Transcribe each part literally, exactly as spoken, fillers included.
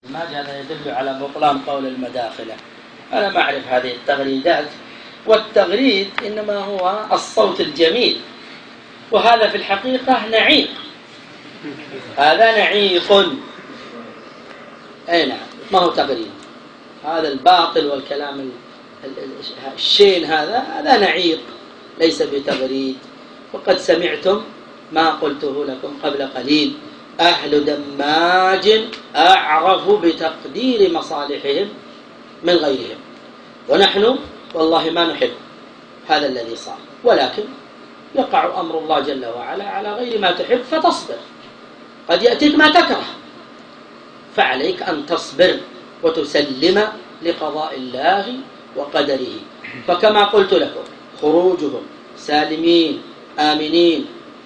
ما هذا يدل على بطلان قول المداخلة. أنا ما أعرف هذه التغريدات، والتغريد إنما هو الصوت الجميل، وهذا في الحقيقة نعيق. هذا نعيق، أي نعم، ما هو تغريد. هذا الباطل والكلام الشين هذا هذا نعيق ليس بتغريد. وقد سمعتم ما قلته لكم قبل قليل: أهل دماج أعرف بتقدير مصالحهم من غيرهم، ونحن والله ما نحب هذا الذي صار، ولكن يقع أمر الله جل وعلا على غير ما تحب فتصبر. قد يأتيك ما تكره، فعليك أن تصبر وتسلم لقضاء الله وقدره. فكما قلت لكم، خروجهم سالمين آمنين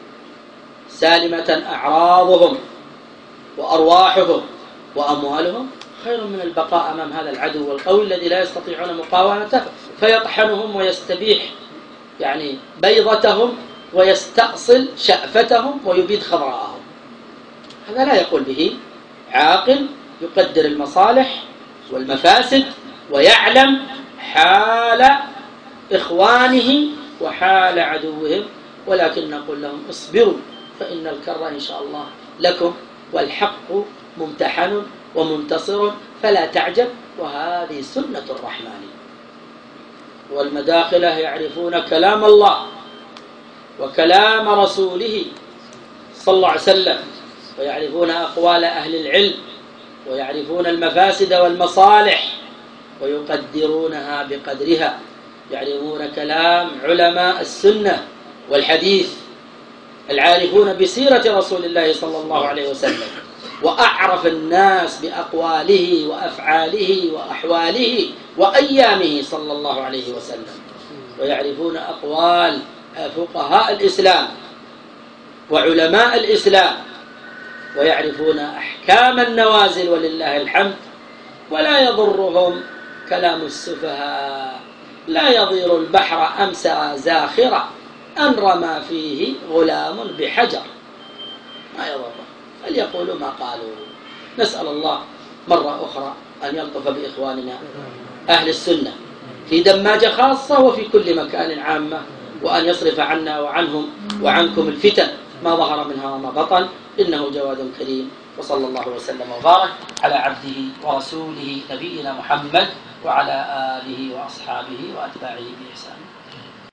سالمة أعراضهم وأرواحهم وأموالهم خير من البقاء أمام هذا العدو القوي الذي لا يستطيعون مقاومته، فيطحنهم ويستبيح يعني بيضتهم ويستأصل شأفتهم ويبيد خضراءهم. هذا لا يقول به عاقل يقدر المصالح والمفاسد ويعلم حال إخوانه وحال عدوهم. ولكن نقول لهم: اصبروا فإن الكر إن شاء الله لكم، والحق ممتحن ومنتصر، فلا تعجب، وهذه سنة الرحمن. والمداخلة يعرفون كلام الله وكلام رسوله صلى الله عليه وسلم، ويعرفون أقوال أهل العلم، ويعرفون المفاسد والمصالح ويقدرونها بقدرها. يعرفون كلام علماء السنة والحديث العارفون بسيرة رسول الله صلى الله عليه وسلم، وأعرف الناس بأقواله وأفعاله وأحواله وأيامه صلى الله عليه وسلم. ويعرفون أقوال فقهاء الإسلام وعلماء الإسلام، ويعرفون أحكام النوازل ولله الحمد. ولا يضرهم كلام السفهاء: لا يضير البحر أمسى زاخرة أن رمى فيه غلام بحجر. ما يضره، فليقولوا ما قالوا. نسأل الله مرة أخرى أن يلطف بإخواننا أهل السنة في دماج خاصة وفي كل مكان عامة، وأن يصرف عنا وعنهم وعنكم الفتن ما ظهر منها وما بطن، إنه جواد كريم. وصلى الله وسلم وبارك على عبده ورسوله نبينا محمد وعلى آله وأصحابه وأتباعه بإحسان.